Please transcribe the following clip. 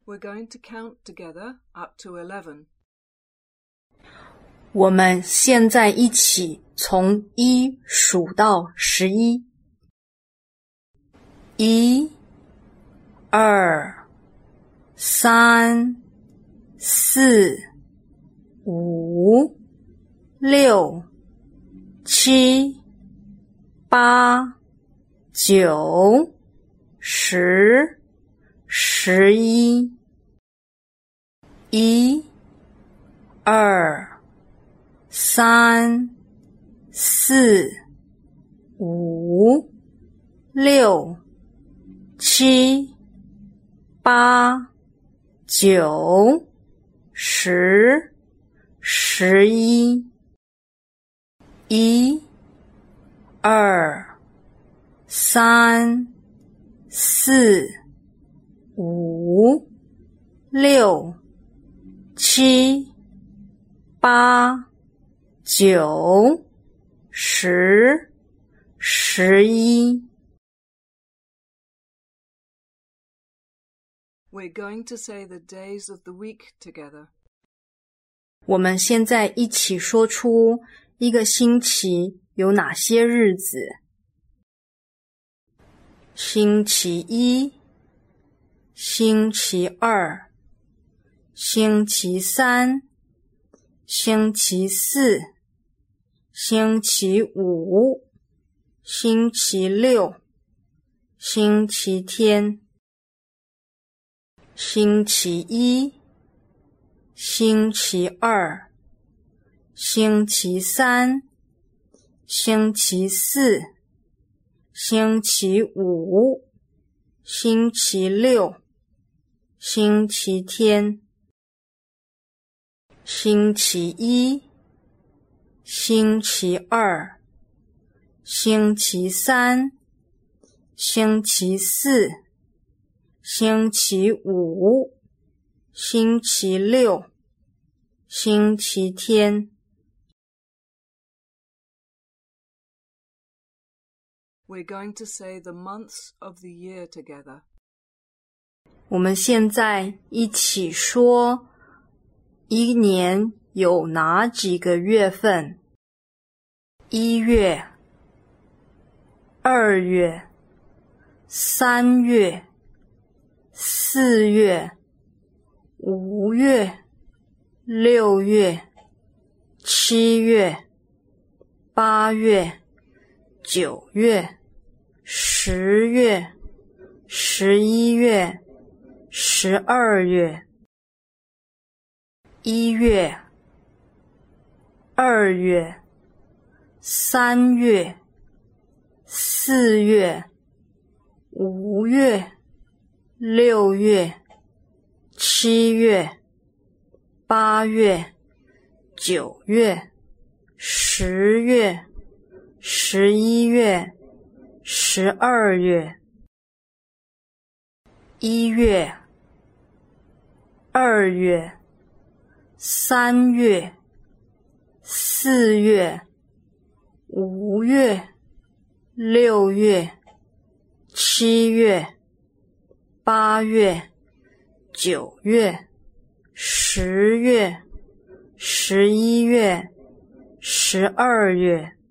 We're going to count together up to 11. 我们现在一起从1数到11。1、2、3、4、5、6、7、8、9、10、11。1、2、3、4、5、6、7、8、9、10、11。1、2、3、4、5、6、7、8、9、10、11。 We're going to say the days of the week together. 我们现在一起说出一个星期有哪些日子。星期一、星期二、星期三、星期四、星期五、星期六、星期天。星期一、星期二、星期三、星期四、星期五、星期六、星期天。星期一、星期二、星期三、星期四、星期五、星期六、星期天。 We're going to say the months of the year together. 我们现在一起说一年有哪几个月份。1月、2月、3月、4月、5月、6月、7月、8月、9月、10月、11月、12月。1月、2月、3月、4月、5月、6月、7月、8月、9月、10月、11月、12月。1月、2月、3月、4月、5月、6月、7月、8月、9月、10月、11月、12月。